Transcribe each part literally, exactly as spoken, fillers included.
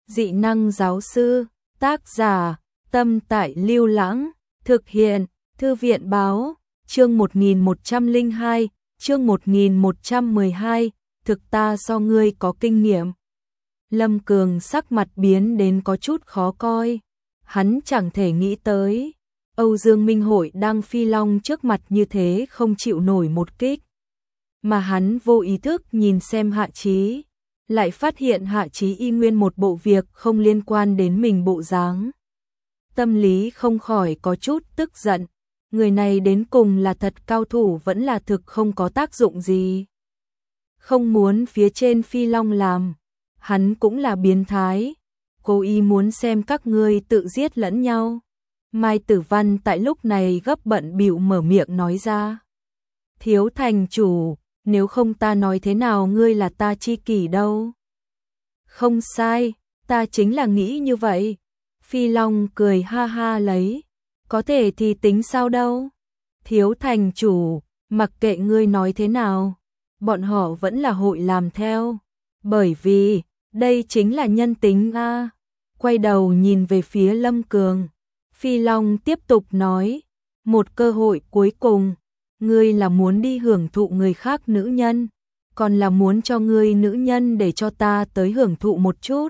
Dị năng giáo sư, tác giả, Tâm Tại Lưu Lãng, thực hiện, Thư viện báo, chương một nghìn một trăm lẻ hai, chương một nghìn một trăm mười hai, thực ta so ngươi có kinh nghiệm. Lâm Cường sắc mặt biến đến có chút khó coi, hắn chẳng thể nghĩ tới, Âu Dương Minh Hội đang phi long trước mặt như thế không chịu nổi một kích. Mà hắn vô ý thức nhìn xem Hạ Chí, lại phát hiện Hạ Chí y nguyên một bộ việc không liên quan đến mình bộ dáng. Tâm lý không khỏi có chút tức giận, người này đến cùng là thật cao thủ vẫn là thực không có tác dụng gì. Không muốn phía trên phi long làm, hắn cũng là biến thái, cố ý muốn xem các ngươi tự giết lẫn nhau. Mai Tử Văn tại lúc này gấp bận bịu mở miệng nói ra. Thiếu thành chủ, nếu không ta nói thế nào ngươi là ta chi kỷ đâu. Không sai, ta chính là nghĩ như vậy. Phi Long cười ha ha lấy, có thể thì tính sao đâu. Thiếu thành chủ, mặc kệ ngươi nói thế nào, bọn họ vẫn là hội làm theo. Bởi vì, đây chính là nhân tính a. Quay đầu nhìn về phía Lâm Cường, Phi Long tiếp tục nói, một cơ hội cuối cùng, ngươi là muốn đi hưởng thụ người khác nữ nhân, còn là muốn cho ngươi nữ nhân để cho ta tới hưởng thụ một chút.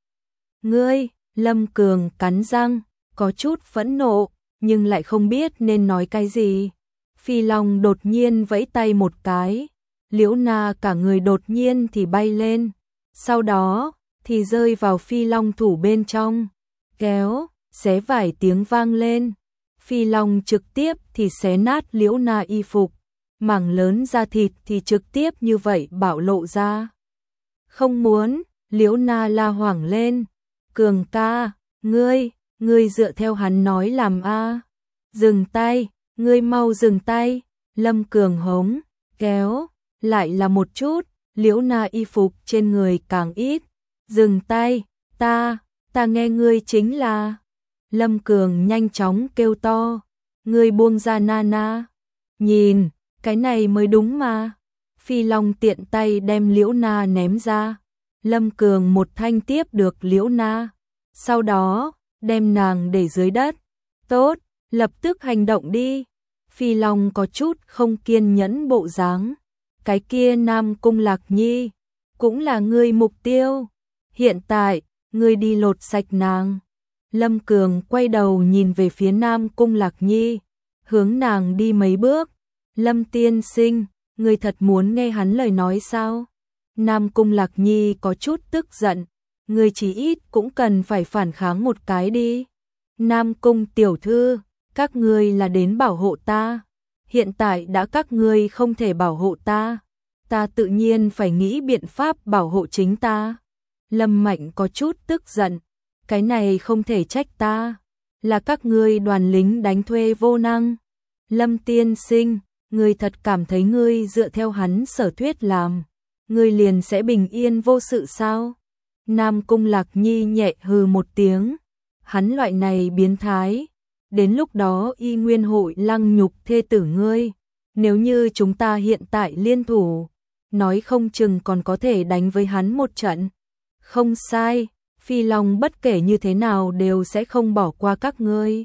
Ngươi, Lâm Cường cắn răng, có chút phẫn nộ, nhưng lại không biết nên nói cái gì. Phi Long đột nhiên vẫy tay một cái, Liễu Na cả người đột nhiên thì bay lên, sau đó thì rơi vào Phi Long thủ bên trong, kéo, xé vải tiếng vang lên. Phi Long trực tiếp thì xé nát Liễu Na y phục, mảng lớn da thịt thì trực tiếp như vậy bạo lộ ra. Không muốn, Liễu Na la hoảng lên, Cường ca, ngươi, ngươi dựa theo hắn nói làm a. Dừng tay, ngươi mau dừng tay. Lâm Cường hống, kéo, lại là một chút, Liễu Na y phục trên người càng ít. Dừng tay, ta, ta nghe ngươi chính là. Lâm Cường nhanh chóng kêu to, ngươi buông ra Nana. Nhìn, cái này mới đúng mà. Phi Long tiện tay đem Liễu Na ném ra. Lâm Cường một thanh tiếp được Liễu Na, sau đó đem nàng để dưới đất. Tốt, lập tức hành động đi. Phi Long có chút không kiên nhẫn bộ dáng. Cái kia Nam Cung Lạc Nhi cũng là ngươi mục tiêu. Hiện tại, ngươi đi lột sạch nàng. Lâm Cường quay đầu nhìn về phía Nam Cung Lạc Nhi, hướng nàng đi mấy bước. Lâm tiên sinh, ngươi thật muốn nghe hắn lời nói sao? Nam Cung Lạc Nhi có chút tức giận, ngươi chỉ ít cũng cần phải phản kháng một cái đi. Nam Cung tiểu thư, các ngươi là đến bảo hộ ta. Hiện tại đã các ngươi không thể bảo hộ ta, ta tự nhiên phải nghĩ biện pháp bảo hộ chính ta. Lâm Mạnh có chút tức giận, cái này không thể trách ta, là các ngươi đoàn lính đánh thuê vô năng. Lâm tiên sinh, ngươi thật cảm thấy ngươi dựa theo hắn sở thuyết làm, ngươi liền sẽ bình yên vô sự sao? Nam Cung Lạc Nhi nhẹ hừ một tiếng, hắn loại này biến thái, đến lúc đó y nguyên hội lăng nhục thê tử ngươi. Nếu như chúng ta hiện tại liên thủ, nói không chừng còn có thể đánh với hắn một trận. Không sai, Phi Long bất kể như thế nào đều sẽ không bỏ qua các ngươi.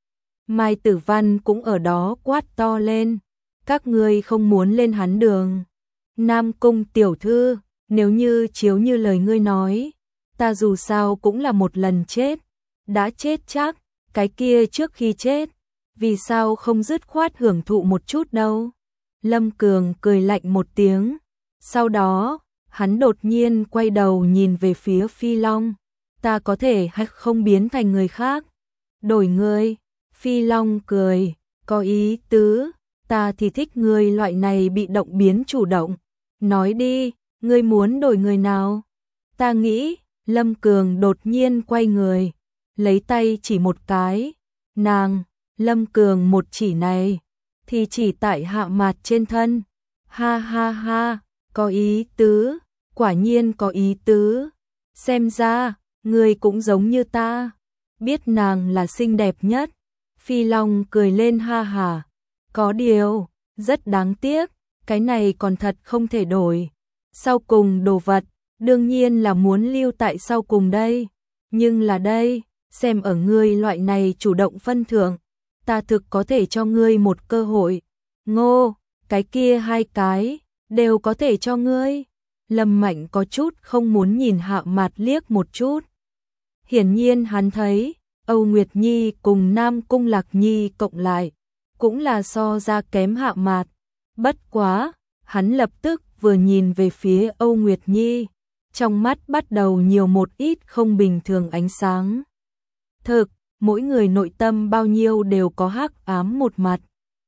Mai Tử Văn cũng ở đó quát to lên, các ngươi không muốn lên hắn đường. Nam Cung tiểu thư, nếu như chiếu như lời ngươi nói, ta dù sao cũng là một lần chết, đã chết chắc, cái kia trước khi chết, vì sao không dứt khoát hưởng thụ một chút đâu. Lâm Cường cười lạnh một tiếng, sau đó, hắn đột nhiên quay đầu nhìn về phía Phi Long, ta có thể hay không biến thành người khác? Đổi người, Phi Long cười, có ý tứ, ta thì thích người loại này bị động biến chủ động. Nói đi, ngươi muốn đổi người nào? Ta nghĩ, Lâm Cường đột nhiên quay người, lấy tay chỉ một cái, nàng, Lâm Cường một chỉ này, thì chỉ tại Hạ Mạt trên thân. Ha ha ha, có ý tứ, quả nhiên có ý tứ, xem ra, ngươi cũng giống như ta, biết nàng là xinh đẹp nhất. Phi Long cười lên ha hả, có điều, rất đáng tiếc, cái này còn thật không thể đổi. Sau cùng đồ vật, đương nhiên là muốn lưu tại sau cùng đây. Nhưng là đây, xem ở ngươi loại này chủ động phân thưởng, ta thực có thể cho ngươi một cơ hội. Ngô, cái kia hai cái, đều có thể cho ngươi. Lâm Mạnh có chút không muốn nhìn Hạ Mạt liếc một chút. Hiển nhiên hắn thấy, Âu Nguyệt Nhi cùng Nam Cung Lạc Nhi cộng lại, cũng là so ra kém Hạ Mạt. Bất quá, hắn lập tức vừa nhìn về phía Âu Nguyệt Nhi, trong mắt bắt đầu nhiều một ít không bình thường ánh sáng. Thực, mỗi người nội tâm bao nhiêu đều có hắc ám một mặt.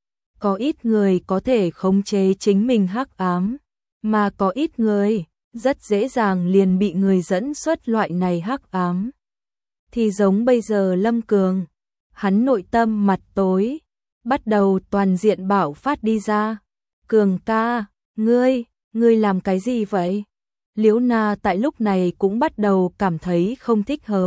Có ít người có thể khống chế chính mình hắc ám, mà có ít người rất dễ dàng liền bị người dẫn xuất loại này hắc ám. Thì giống bây giờ Lâm Cường, hắn nội tâm mặt tối, bắt đầu toàn diện bạo phát đi ra. Cường ca, ngươi, ngươi làm cái gì vậy? Liễu Na tại lúc này cũng bắt đầu cảm thấy không thích hợp.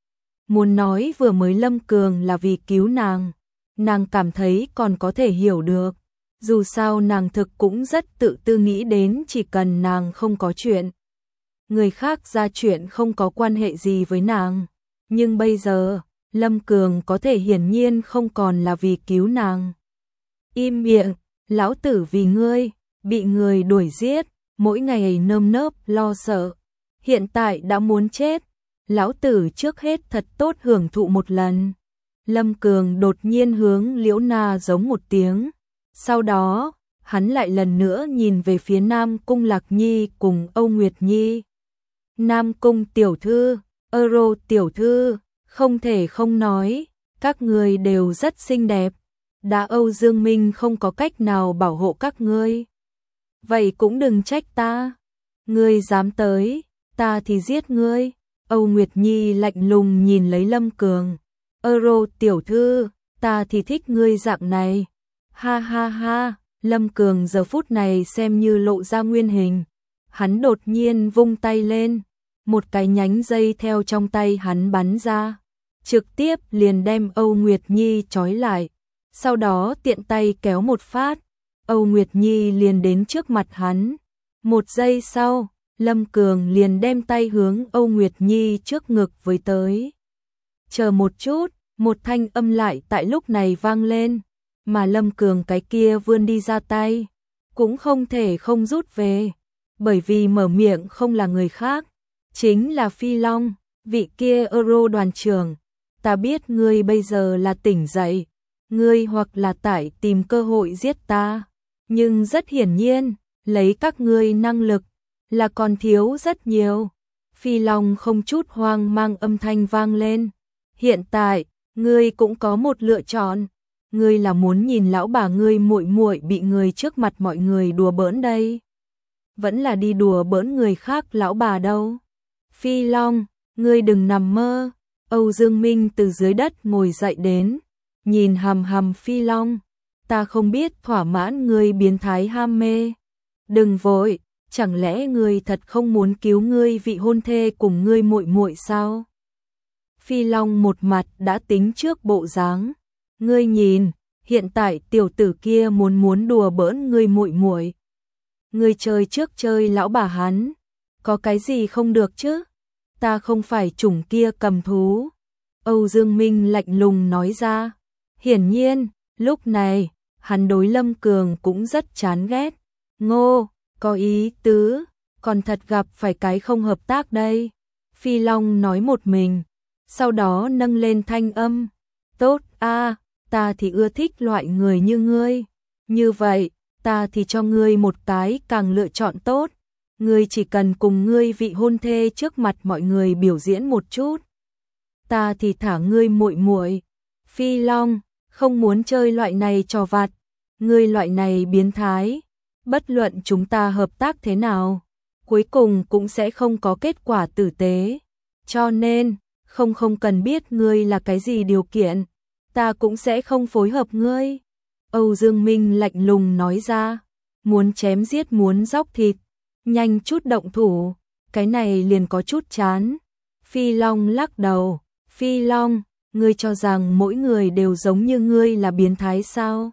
Muốn nói vừa mới Lâm Cường là vì cứu nàng, nàng cảm thấy còn có thể hiểu được. Dù sao nàng thực cũng rất tự tư nghĩ đến chỉ cần nàng không có chuyện, người khác ra chuyện không có quan hệ gì với nàng. Nhưng bây giờ, Lâm Cường có thể hiển nhiên không còn là vì cứu nàng. Im miệng, lão tử vì ngươi, bị người đuổi giết, mỗi ngày nơm nớp lo sợ. Hiện tại đã muốn chết, lão tử trước hết thật tốt hưởng thụ một lần. Lâm Cường đột nhiên hướng Liễu Na giống một tiếng. Sau đó, hắn lại lần nữa nhìn về phía Nam Cung Lạc Nhi cùng Âu Nguyệt Nhi. Nam Cung tiểu thư, Euro tiểu thư, không thể không nói, các người đều rất xinh đẹp. Đã Âu Dương Minh không có cách nào bảo hộ các ngươi, vậy cũng đừng trách ta. Ngươi dám tới, ta thì giết ngươi. Âu Nguyệt Nhi lạnh lùng nhìn lấy Lâm Cường. Euro tiểu thư, ta thì thích ngươi dạng này. Ha ha ha, Lâm Cường giờ phút này xem như lộ ra nguyên hình. Hắn đột nhiên vung tay lên, một cái nhánh dây theo trong tay hắn bắn ra, trực tiếp liền đem Âu Nguyệt Nhi trói lại. Sau đó tiện tay kéo một phát, Âu Nguyệt Nhi liền đến trước mặt hắn. Một giây sau, Lâm Cường liền đem tay hướng Âu Nguyệt Nhi trước ngực với tới. Chờ một chút, một thanh âm lại tại lúc này vang lên, mà Lâm Cường cái kia vươn đi ra tay, cũng không thể không rút về, bởi vì mở miệng không là người khác, chính là Phi Long, vị kia Euro đoàn trưởng. Ta biết ngươi bây giờ là tỉnh dậy, ngươi hoặc là tại tìm cơ hội giết ta, nhưng rất hiển nhiên, lấy các ngươi năng lực, là còn thiếu rất nhiều. Phi Long không chút hoang mang âm thanh vang lên. Hiện tại, ngươi cũng có một lựa chọn. Ngươi là muốn nhìn lão bà ngươi muội muội bị người trước mặt mọi người đùa bỡn đây, vẫn là đi đùa bỡn người khác lão bà đâu. Phi Long, ngươi đừng nằm mơ. Âu Dương Minh từ dưới đất ngồi dậy đến, nhìn hằm hằm Phi Long. Ta không biết thỏa mãn ngươi biến thái ham mê. Đừng vội, chẳng lẽ ngươi thật không muốn cứu ngươi vị hôn thê cùng ngươi muội muội sao? Phi Long một mặt đã tính trước bộ dáng. Ngươi nhìn, hiện tại tiểu tử kia muốn muốn đùa bỡn ngươi muội muội. Ngươi chơi trước chơi lão bà hắn, có cái gì không được chứ? Ta không phải chủng kia cầm thú. Âu Dương Minh lạnh lùng nói ra. Hiển nhiên, lúc này, hắn đối Lâm Cường cũng rất chán ghét. Ngô, có ý tứ, còn thật gặp phải cái không hợp tác đây. Phi Long nói một mình, sau đó nâng lên thanh âm. Tốt a, ta thì ưa thích loại người như ngươi. Như vậy, ta thì cho ngươi một cái càng lựa chọn tốt. Ngươi chỉ cần cùng ngươi vị hôn thê trước mặt mọi người biểu diễn một chút, ta thì thả ngươi muội muội. Phi Long, không muốn chơi loại này trò vặt, ngươi loại này biến thái, bất luận chúng ta hợp tác thế nào, cuối cùng cũng sẽ không có kết quả tử tế. Cho nên, không không cần biết ngươi là cái gì điều kiện, ta cũng sẽ không phối hợp ngươi. Âu Dương Minh lạnh lùng nói ra, muốn chém giết muốn róc thịt, nhanh chút động thủ, cái này liền có chút chán. Phi Long lắc đầu, Phi Long, ngươi cho rằng mỗi người đều giống như ngươi là biến thái sao?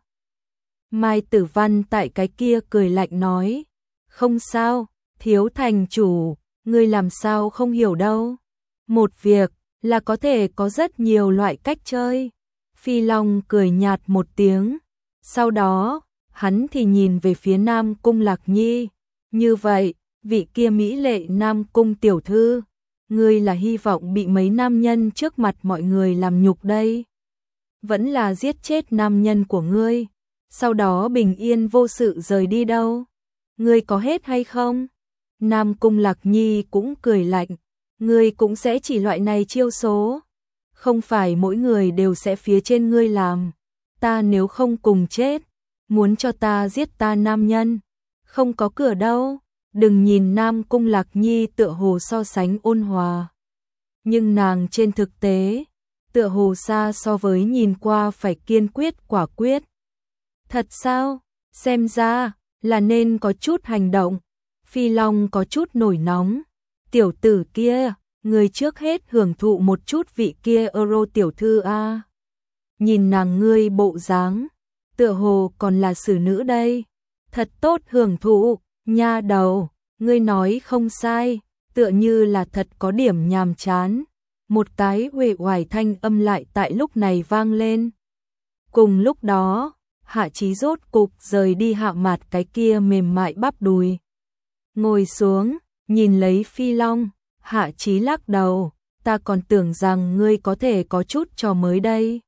Mai Tử Văn tại cái kia cười lạnh nói, không sao, thiếu thành chủ, ngươi làm sao không hiểu đâu. Một việc, là có thể có rất nhiều loại cách chơi. Phi Long cười nhạt một tiếng, sau đó, hắn thì nhìn về phía Nam Cung Lạc Nhi, như vậy, vị kia mỹ lệ Nam Cung tiểu thư, ngươi là hy vọng bị mấy nam nhân trước mặt mọi người làm nhục đây, vẫn là giết chết nam nhân của ngươi, sau đó bình yên vô sự rời đi đâu, ngươi có hết hay không? Nam Cung Lạc Nhi cũng cười lạnh, ngươi cũng sẽ chỉ loại này chiêu số, không phải mỗi người đều sẽ phía trên ngươi làm, ta nếu không cùng chết, muốn cho ta giết ta nam nhân, không có cửa đâu. Đừng nhìn Nam Cung Lạc Nhi tựa hồ so sánh ôn hòa, nhưng nàng trên thực tế, tựa hồ xa so với nhìn qua phải kiên quyết quả quyết. Thật sao? Xem ra là nên có chút hành động. Phi Long có chút nổi nóng. Tiểu tử kia, người trước hết hưởng thụ một chút vị kia Euro tiểu thư a. Nhìn nàng ngươi bộ dáng, tựa hồ còn là xử nữ đây. Thật tốt hưởng thụ. Nha đầu, ngươi nói không sai, tựa như là thật có điểm nhàm chán. Một cái uể oải thanh âm lại tại lúc này vang lên. Cùng lúc đó, Hạ Chí rốt cục rời đi Hạ Mạt cái kia mềm mại bắp đùi. Ngồi xuống, nhìn lấy Phi Long, Hạ Chí lắc đầu, ta còn tưởng rằng ngươi có thể có chút trò mới đây.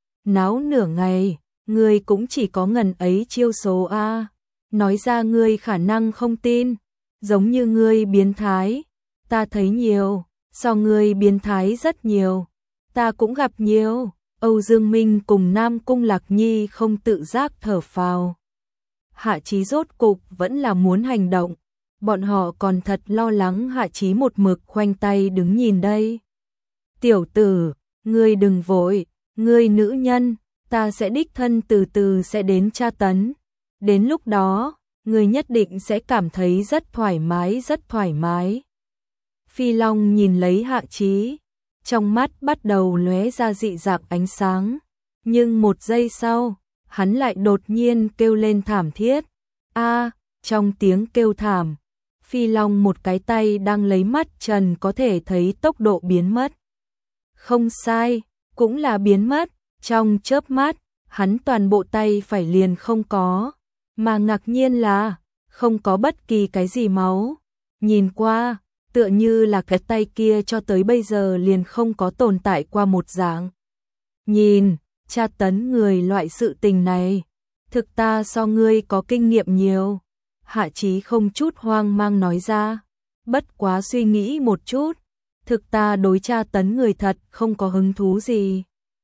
Náo nửa ngày, ngươi cũng chỉ có ngần ấy chiêu số a. Nói ra ngươi khả năng không tin, giống như ngươi biến thái, ta thấy nhiều, so ngươi biến thái rất nhiều, ta cũng gặp nhiều. Âu Dương Minh cùng Nam Cung Lạc Nhi không tự giác thở phào. Hạ Chí rốt cục vẫn là muốn hành động, bọn họ còn thật lo lắng Hạ Chí một mực khoanh tay đứng nhìn đây. Tiểu tử, ngươi đừng vội, ngươi nữ nhân, ta sẽ đích thân từ từ sẽ đến tra tấn. Đến lúc đó, người nhất định sẽ cảm thấy rất thoải mái rất thoải mái. Phi Long nhìn lấy Hạ Chí, trong mắt bắt đầu lóe ra dị dạng ánh sáng. Nhưng một giây sau, hắn lại đột nhiên kêu lên thảm thiết. A, trong tiếng kêu thảm, Phi Long một cái tay đang lấy mắt trần có thể thấy tốc độ biến mất. Không sai, cũng là biến mất, trong chớp mắt, hắn toàn bộ tay phải liền không có. Mà ngạc nhiên là, không có bất kỳ cái gì máu. Nhìn qua, tựa như là cái tay kia cho tới bây giờ liền không có tồn tại qua một dạng. Nhìn, tra tấn người loại sự tình này, thực ta so ngươi có kinh nghiệm nhiều. Hạ Chí không chút hoang mang nói ra, bất quá suy nghĩ một chút, thực ta đối tra tấn người thật không có hứng thú gì.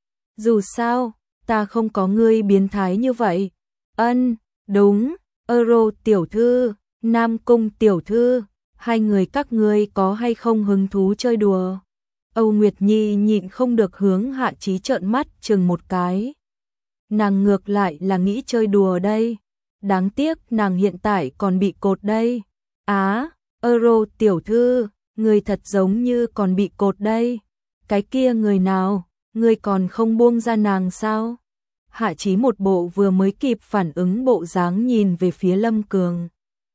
Dù sao, ta không có ngươi biến thái như vậy. Ân. Đúng, Euro tiểu thư, Nam Cung tiểu thư, hai người các ngươi có hay không hứng thú chơi đùa? Âu Nguyệt Nhi nhịn không được hướng Hạ Chí trợn mắt chừng một cái. Nàng ngược lại là nghĩ chơi đùa đây, đáng tiếc nàng hiện tại còn bị cột đây. Á, Euro tiểu thư, người thật giống như còn bị cột đây. Cái kia người nào, người còn không buông ra nàng sao? Hạ Chí một bộ vừa mới kịp phản ứng bộ dáng nhìn về phía Lâm Cường.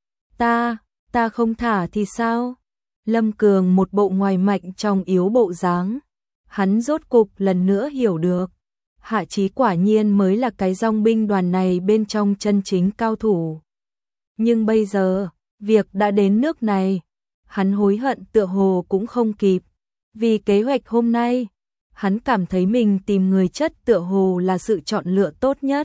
Ta, ta không thả thì sao? Lâm Cường một bộ ngoài mạnh trong yếu bộ dáng. Hắn rốt cục lần nữa hiểu được. Hạ Chí quả nhiên mới là cái dòng binh đoàn này bên trong chân chính cao thủ. Nhưng bây giờ, việc đã đến nước này. Hắn hối hận tựa hồ cũng không kịp. Vì kế hoạch hôm nay, hắn cảm thấy mình tìm người chất tựa hồ là sự chọn lựa tốt nhất.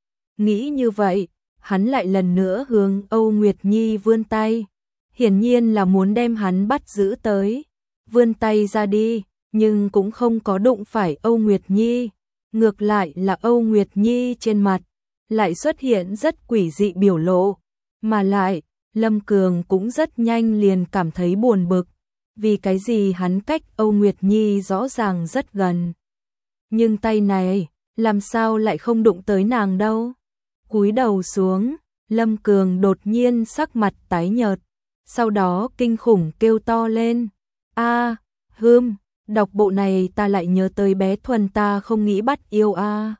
Nghĩ như vậy, hắn lại lần nữa hướng Âu Nguyệt Nhi vươn tay. Hiển nhiên là muốn đem hắn bắt giữ tới. Vươn tay ra đi, nhưng cũng không có đụng phải Âu Nguyệt Nhi. Ngược lại là Âu Nguyệt Nhi trên mặt, lại xuất hiện rất quỷ dị biểu lộ. Mà lại, Lâm Cường cũng rất nhanh liền cảm thấy buồn bực. Vì cái gì hắn cách Âu Nguyệt Nhi rõ ràng rất gần. Nhưng tay này, làm sao lại không đụng tới nàng đâu. Cúi đầu xuống, Lâm Cường đột nhiên sắc mặt tái nhợt. Sau đó kinh khủng kêu to lên. A, hưm, đọc bộ này ta lại nhớ tới bé Thuần ta không nghĩ bắt yêu a.